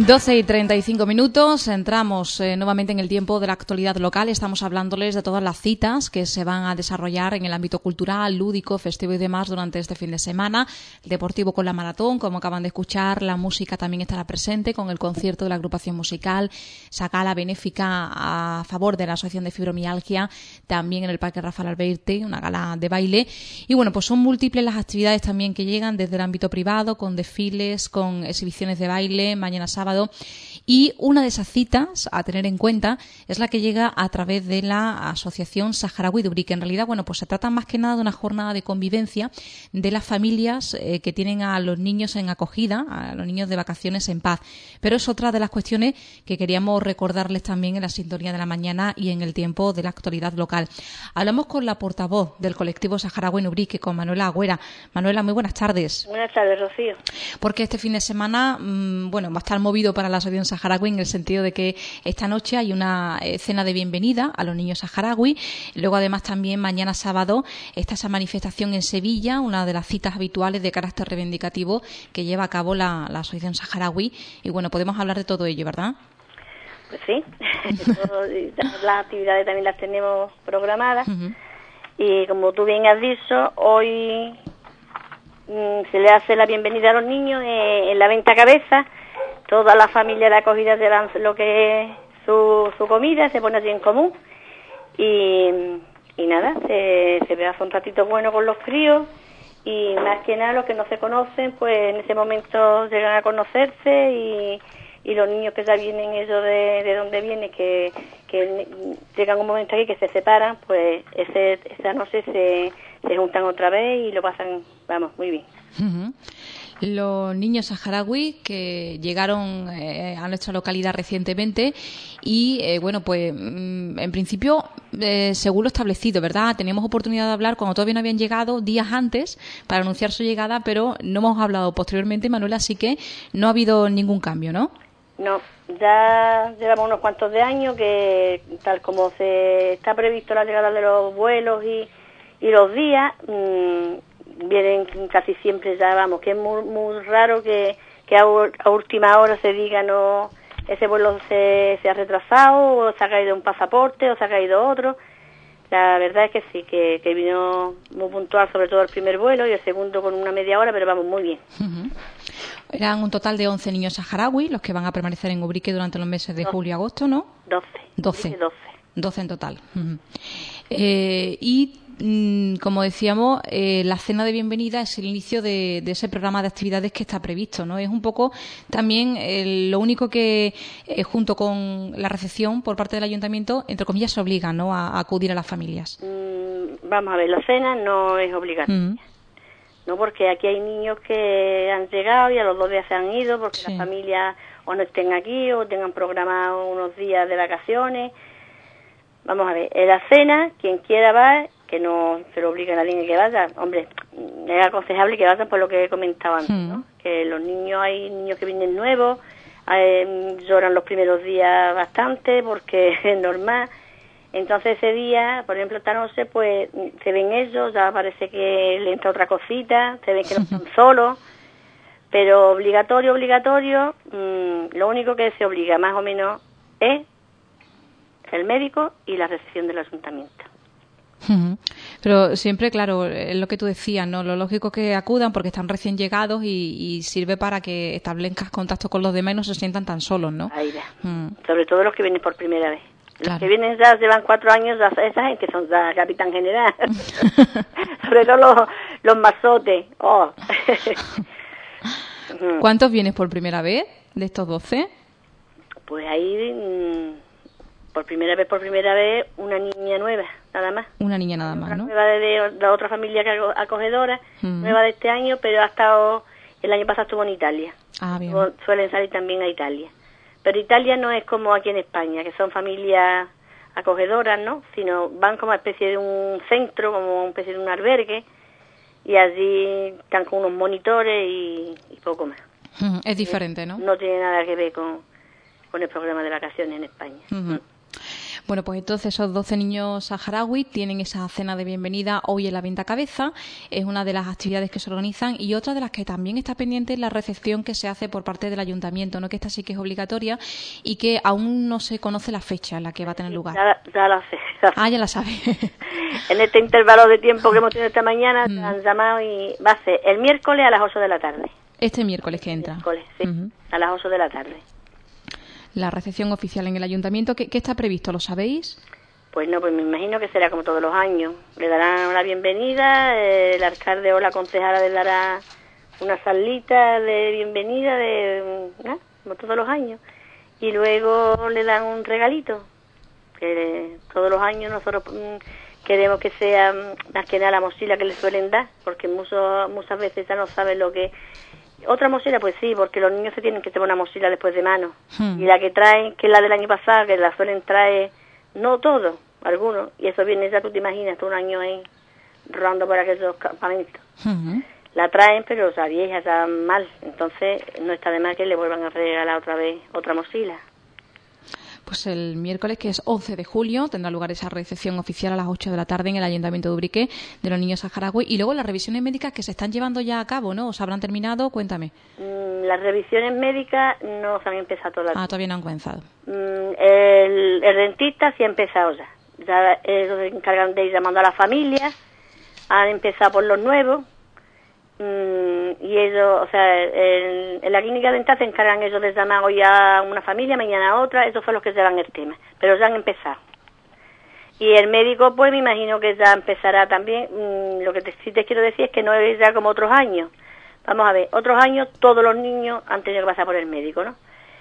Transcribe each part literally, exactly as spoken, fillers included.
doce y treinta y cinco minutos, entramos eh, nuevamente en el tiempo de la actualidad local. Estamos hablándoles de todas las citas que se van a desarrollar en el ámbito cultural, lúdico, festivo y demás durante este fin de semana. El deportivo con la maratón, como acaban de escuchar, la música también estará presente con el concierto de la agrupación musical, esa gala benéfica a favor de la Asociación de Fibromialgia, también en el Parque Rafael Alberti, una gala de baile. Y bueno, pues son múltiples las actividades también que llegan desde el ámbito privado, con desfiles, con exhibiciones de baile, mañana sábado. Y una de esas citas a tener en cuenta es la que llega a través de la Asociación Saharaui de Ubrique. En realidad, bueno, pues se trata más que nada de una jornada de convivencia de las familias eh, que tienen a los niños en acogida, a los niños de vacaciones en paz. Pero es otra de las cuestiones que queríamos recordarles también en la sintonía de la mañana y en el tiempo de la actualidad local. Hablamos con la portavoz del colectivo Saharaui en Ubrique, con Manuela Agüera. Manuela, muy buenas tardes. Buenas tardes, Rocío. Porque este fin de semana, mmm, bueno, va a estar movido para la Asociación Saharaui en el sentido de que esta noche hay una eh, cena de bienvenida a los niños saharaui. Luego, además, también mañana sábado está esa manifestación en Sevilla, una de las citas habituales de carácter reivindicativo que lleva a cabo la, la Asociación Saharaui. Y bueno, podemos hablar de todo ello, ¿verdad? Pues sí, todas las actividades también las tenemos programadas. Uh-huh. Y como tú bien has dicho, hoy mmm, se le hace la bienvenida a los niños eh, en la venta cabeza. Toda la familia de acogida se dan lo que es su, su comida, se pone allí en común y, y nada, se, se hace un ratito bueno con los críos y más que nada los que no se conocen, pues en ese momento llegan a conocerse y, y los niños que ya vienen ellos de, de donde vienen, que, que llegan un momento aquí que se separan, pues ese, esa noche se, se juntan otra vez y lo pasan, vamos, muy bien. Uh-huh. Los niños saharaui que llegaron eh, a nuestra localidad recientemente y, eh, bueno, pues mm, en principio, eh, según lo establecido, ¿verdad? Teníamos oportunidad de hablar cuando todavía no habían llegado, días antes, para anunciar su llegada, pero no hemos hablado posteriormente, Manuela, así que no ha habido ningún cambio, ¿no? No, ya llevamos unos cuantos de años que, tal como se está previsto la llegada de los vuelos y, y los días, mmm, vienen casi siempre ya, vamos, que es muy, muy raro que, que a, a última hora se diga no, ese vuelo se, se ha retrasado, o se ha caído un pasaporte, o se ha caído otro. La verdad es que sí, que, que vino muy puntual, sobre todo el primer vuelo y el segundo con una media hora, pero vamos, muy bien. Uh-huh. Eran un total de once niños saharaui los que van a permanecer en Ubrique durante los meses de doce. julio y agosto, ¿no? doce. doce. doce. doce en total. Uh-huh. Eh, y como decíamos, eh, la cena de bienvenida es el inicio de, de ese programa de actividades que está previsto, ¿no? Es un poco también eh, lo único que, eh, junto con la recepción por parte del ayuntamiento, entre comillas, se obliga, ¿no?, a, a acudir a las familias. Mm, vamos a ver, la cena no es obligatoria. Uh-huh. No, porque aquí hay niños que han llegado y a los dos días se han ido porque sí. Las familias o no estén aquí o tengan programado unos días de vacaciones. Vamos a ver, en la cena, quien quiera va, que no se lo obliga a nadie que vaya. Hombre, es aconsejable que vayan por lo que he comentado antes, ¿no? Que los niños, hay niños que vienen nuevos, eh, lloran los primeros días bastante porque es normal. Entonces ese día, por ejemplo esta noche, pues se ven ellos, ya parece que le entra otra cosita, se ven que no están solos, pero obligatorio, obligatorio, mmm, lo único que se obliga más o menos es el médico y la recepción del ayuntamiento. Uh-huh. Pero siempre, claro, es lo que tú decías, ¿no? Lo lógico que acudan porque están recién llegados y, y sirve para que establezcas contacto con los demás y no se sientan tan solos, ¿no? Ahí va. Uh-huh. Sobre todo los que vienen por primera vez. Los claro. que vienen ya llevan cuatro años, ya, esa gente son ya capitán general. Sobre todo los, los mazotes. Oh. ¿Cuántos vienes por primera vez de estos doce? Pues ahí, mmm, por primera vez, por primera vez, una niña nueva, nada más. Una niña nada más, una ¿no? Nueva de, de la otra familia que acogedora, uh-huh. nueva de este año, pero ha estado, el año pasado estuvo en Italia. Ah, bien. Suelen salir también a Italia. Pero Italia no es como aquí en España, que son familias acogedoras, ¿no? Sino van como una especie de un centro, como una especie de un albergue, y allí están con unos monitores y, y poco más. Uh-huh. Es diferente, ¿no? No tiene nada que ver con, con el programa de vacaciones en España. Uh-huh. Bueno, pues entonces esos doce niños saharaui tienen esa cena de bienvenida hoy en la Venta Cabeza. Es una de las actividades que se organizan, y otra de las que también está pendiente es la recepción que se hace por parte del ayuntamiento, ¿no? Que esta sí que es obligatoria y que aún no se conoce la fecha en la que va a tener lugar. Ya, ya la sé. Ya ah, ya la sabe. En este intervalo de tiempo que hemos tenido esta mañana, mm. han llamado y va a ser el miércoles a las ocho de la tarde. Este miércoles que entra. Miércoles, sí, uh-huh. a las ocho de la tarde. La recepción oficial en el ayuntamiento, ¿qué, qué está previsto? ¿Lo sabéis? Pues no, pues me imagino que será como todos los años. Le darán la bienvenida, eh, el alcalde o la concejala le dará una salita de bienvenida, de ¿no? como todos los años. Y luego le dan un regalito, que todos los años nosotros mmm, queremos que sea más que nada la mochila que le suelen dar, porque muchos, muchas veces ya no saben lo que... Otra mochila, pues sí, porque los niños se tienen que llevar una mochila después de mano. Hmm. Y la que traen, que es la del año pasado, que la suelen traer, no todos, algunos. Y eso viene, ya tú te imaginas, todo un año ahí, rodando por aquellos campamentos. Hmm. La traen, pero o sea, vieja, ya mal. Entonces, no está de más que le vuelvan a regalar otra vez otra mochila. Pues el miércoles, que es once de julio, tendrá lugar esa recepción oficial a las ocho de la tarde en el Ayuntamiento de Ubrique de los niños saharaui. Y luego las revisiones médicas que se están llevando ya a cabo, ¿no? ¿Os habrán terminado? Cuéntame. Mm, las revisiones médicas no se han empezado todavía. Ah, todavía no han comenzado. Mm, el, el dentista sí ha empezado ya. Ya ellos se encargan de ir llamando a las familias. Han empezado por los nuevos. Mm, y ellos, o sea, en, en la clínica dental se encargan ellos de llamar hoy a una familia, mañana a otra. Esos son los que llevan el tema, pero ya han empezado. Y el médico, pues me imagino que ya empezará también. Mm, lo que te, sí te quiero decir es que no es ya como otros años. Vamos a ver, otros años todos los niños han tenido que pasar por el médico, ¿no?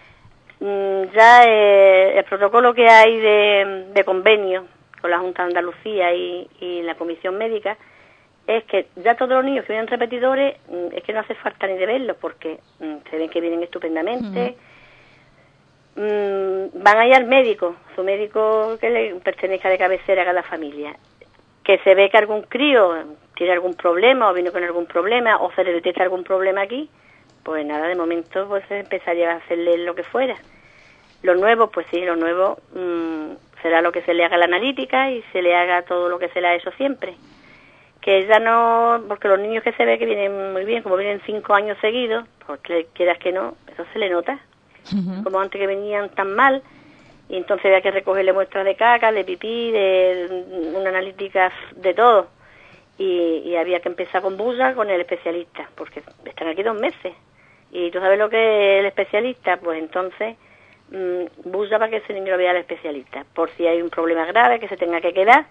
Mm, ya eh, el protocolo que hay de, de convenio con la Junta de Andalucía y, y la Comisión Médica es que ya todos los niños que vienen repetidores, es que no hace falta ni de verlos, porque mmm, se ven que vienen estupendamente. Uh-huh. mmm, van allá al médico, su médico que le pertenezca de cabecera a cada familia. Que se ve que algún crío tiene algún problema o viene con algún problema o se le detecta algún problema aquí, pues nada, de momento pues se empezaría a hacerle lo que fuera. Los nuevos, pues sí, los nuevos mmm, será lo que se le haga la analítica y se le haga todo lo que se le ha hecho siempre. Que ya no, porque los niños que se ve que vienen muy bien, como vienen cinco años seguidos, porque quieras que no, eso se le nota. Uh-huh. Como antes que venían tan mal, y entonces había que recogerle muestras de caca, de pipí, de una analítica, de todo. Y, y había que empezar con bulla con el especialista, porque están aquí dos meses. Y tú sabes lo que es el especialista, pues entonces mmm, bulla para que ese niño lo vea al especialista, por si hay un problema grave que se tenga que quedar.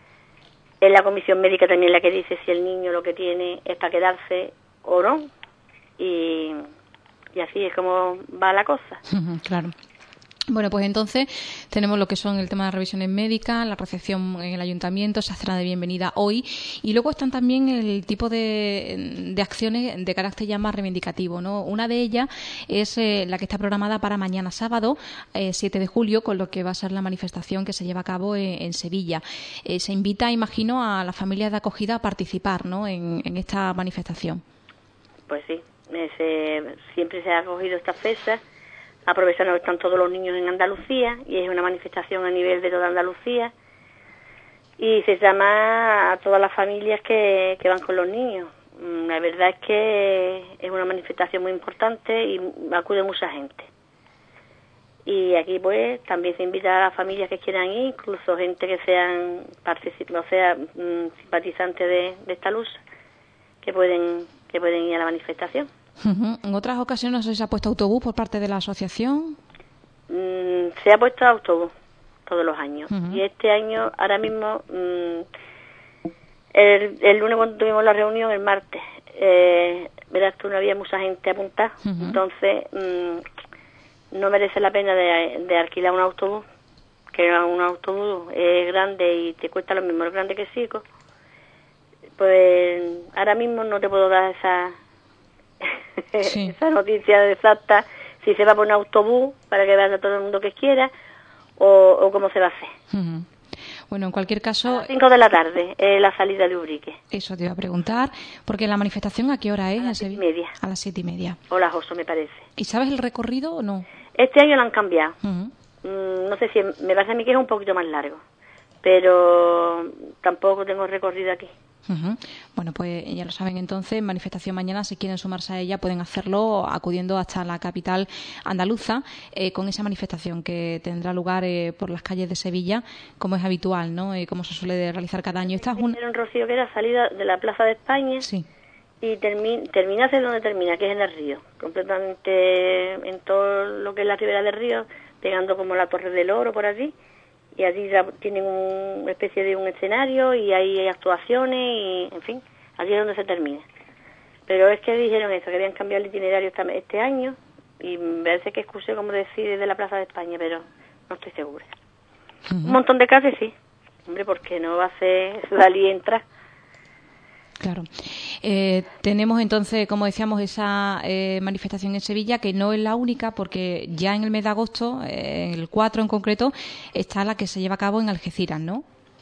Es la comisión médica también la que dice si el niño lo que tiene es para quedarse o no. Y, y así es como va la cosa. Uh-huh, claro. Bueno, pues entonces tenemos lo que son el tema de las revisiones médicas, la recepción en el ayuntamiento, esa cena de bienvenida hoy, y luego están también el tipo de, de acciones de carácter ya más reivindicativo, ¿no? Una de ellas es eh, la que está programada para mañana sábado, eh, siete de julio, con lo que va a ser la manifestación que se lleva a cabo en, en Sevilla. Eh, se invita, imagino, a las familias de acogida a participar, ¿no?, en, en esta manifestación. Pues sí, ese, siempre se ha acogido esta fecha, aprovechando que están todos los niños en Andalucía, y es una manifestación a nivel de toda Andalucía, y se llama a todas las familias que, que van con los niños. La verdad es que es una manifestación muy importante y acude mucha gente. Y aquí pues también se invita a las familias que quieran ir, incluso gente que sean particip- o sea, simpatizantes de, de esta lucha, que pueden, que pueden ir a la manifestación. Uh-huh. ¿En otras ocasiones se ha puesto autobús por parte de la asociación? Mm, se ha puesto autobús todos los años. Uh-huh. Y este año, ahora mismo, mm, el, el lunes cuando tuvimos la reunión, el martes, eh, verás tú, no había mucha gente apuntada. Uh-huh. Entonces, mm, no merece la pena de, de alquilar un autobús, que un autobús es grande y te cuesta lo mismo, es grande que chico. Pues ahora mismo no te puedo dar esa... Sí. esa noticia exacta, si se va por un autobús para que vaya todo el mundo que quiera o, o cómo se va a hacer. Uh-huh. Bueno, en cualquier caso... A las cinco de la tarde, eh, la salida de Ubrique. Eso te iba a preguntar, porque la manifestación ¿a qué hora es? A las siete y media. A las siete y media. O las ocho, me parece. ¿Y sabes el recorrido o no? Este año lo han cambiado. Uh-huh. mmm, no sé si, me parece a mí que es un poquito más largo, pero tampoco tengo recorrido aquí. Uh-huh. Bueno, pues ya lo saben entonces, manifestación mañana, si quieren sumarse a ella pueden hacerlo acudiendo hasta la capital andaluza eh, con esa manifestación que tendrá lugar eh, por las calles de Sevilla, como es habitual, ¿no? Y como se suele realizar cada año. Esta es una... un Rocío, que era salida de la Plaza de España, sí, y termi termina hacia donde termina, que es en el río, completamente en todo lo que es la ribera del río, pegando como la Torre del Oro por allí. Y allí ya tienen una especie de un escenario y ahí hay actuaciones y, en fin, allí es donde se termina. Pero es que dijeron eso, que habían cambiado el itinerario este año y me parece que escuché como decir desde la Plaza de España, pero no estoy segura. Uh-huh. Un montón de calles sí, hombre, porque no va a ser salir y entrar. Claro. Eh, tenemos entonces, como decíamos, esa eh, manifestación en Sevilla, que no es la única, porque ya en el mes de agosto, eh, el cuatro en concreto, está la que se lleva a cabo en Algeciras, ¿no?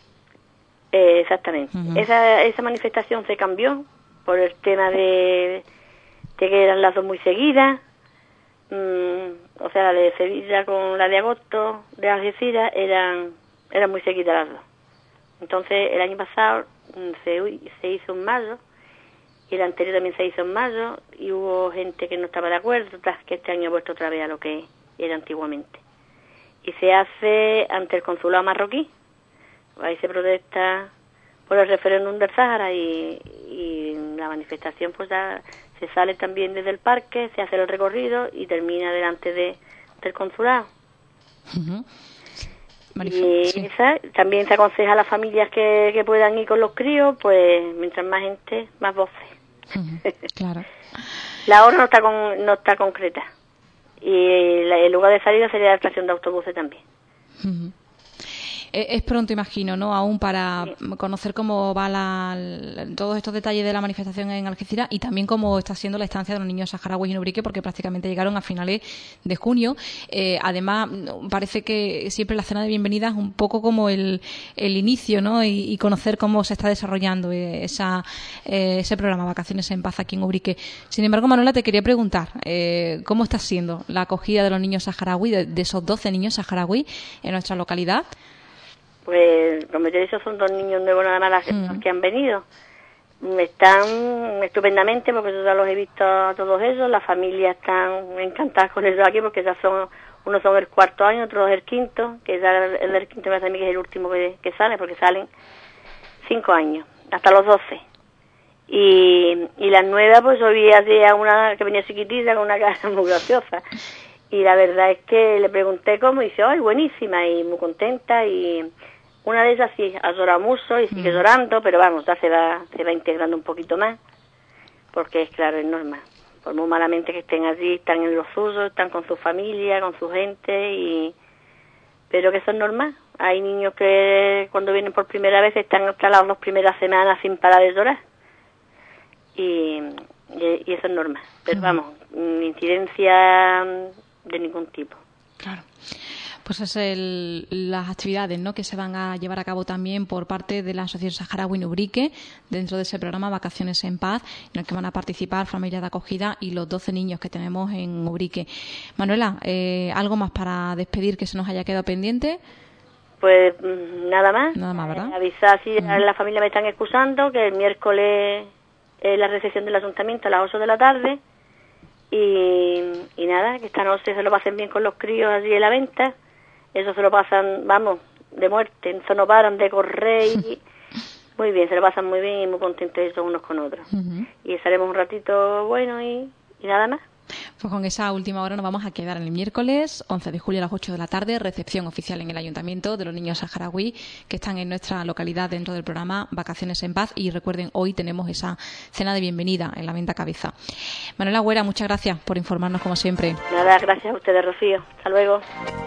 Eh, exactamente. Uh-huh. Esa, esa manifestación se cambió por el tema de, de que eran las dos muy seguidas. Mm, o sea, la de Sevilla con la de agosto de Algeciras eran, eran muy seguidas las dos. Entonces, el año pasado se, se hizo en mayo, y el anterior también se hizo en mayo, y hubo gente que no estaba de acuerdo, tras que este año ha vuelto otra vez a lo que era antiguamente. Y se hace ante el consulado marroquí, ahí se protesta por el referéndum del Sáhara, y, y la manifestación pues ya se sale también desde el parque, se hace el recorrido y termina delante de, del consulado. Uh-huh. Y sí. Esa, también se aconseja a las familias que, que puedan ir con los críos, pues mientras más gente, más voces. Uh-huh, claro. La hora no está con, no está concreta. Y la, el lugar de salida sería la estación de autobuses también. Uh-huh. Es pronto, imagino, ¿no? Aún para sí. conocer cómo va la, todos estos detalles de la manifestación en Algeciras y también cómo está siendo la estancia de los niños saharauis en Ubrique, porque prácticamente llegaron a finales de junio. Eh, además, parece que siempre la cena de bienvenida es un poco como el, el inicio, ¿no? Y, y conocer cómo se está desarrollando esa, eh, ese programa Vacaciones en Paz aquí en Ubrique. Sin embargo, Manuela, te quería preguntar, eh, ¿cómo está siendo la acogida de los niños saharauis, de, de esos doce niños saharauis en nuestra localidad? Pues, como te he dicho, son dos niños nuevos nada más las mm. que han venido. Están estupendamente, porque yo ya los he visto a todos ellos. Las familias están encantadas con ellos aquí, porque ya son, unos son el cuarto año, otros el quinto, que ya el del quinto me parece a mí que es el último que, que sale, porque salen cinco años, hasta los doce. Y, y la nueva, pues yo vi así a una que venía chiquitita, con una cara muy graciosa. Y la verdad es que le pregunté cómo, y dice, ¡ay, buenísima! Y muy contenta, y una de ellas sí ha llorado mucho y sigue mm. llorando, pero vamos, ya se va, se va integrando un poquito más, porque es claro, es normal. Por muy malamente que estén allí, están en los suyos, están con su familia, con su gente, y pero que eso es normal. Hay niños que cuando vienen por primera vez están hasta las dos primeras semanas sin parar de llorar, y, y, y eso es normal. Pero mm. vamos, incidencia de ningún tipo. Claro. Pues es el, las actividades, ¿no?, que se van a llevar a cabo también por parte de la Asociación Saharaui en Ubrique, dentro de ese programa Vacaciones en Paz, en el que van a participar familias de acogida y los doce niños que tenemos en Ubrique. Manuela, eh, ¿algo más para despedir que se nos haya quedado pendiente? Pues nada más. Nada más, ¿verdad? Eh, avisar si uh-huh. la familia me están excusando, que el miércoles es la recepción del ayuntamiento a las ocho de la tarde. Y, y nada, que esta noche se lo pasen bien con los críos allí en la venta. Eso se lo pasan, vamos, de muerte. Eso no paran de correr y muy bien, se lo pasan muy bien y muy contentos ellos unos con otros. Uh-huh. Y estaremos un ratito bueno y, y nada más. Pues con esa última hora nos vamos a quedar en el miércoles once de julio a las ocho de la tarde, recepción oficial en el Ayuntamiento de los niños saharaui que están en nuestra localidad dentro del programa Vacaciones en Paz. Y recuerden, hoy tenemos esa cena de bienvenida en la Venta Cabeza. Manuela Güera, muchas gracias por informarnos como siempre. Nada, gracias a ustedes, Rocío. Hasta luego.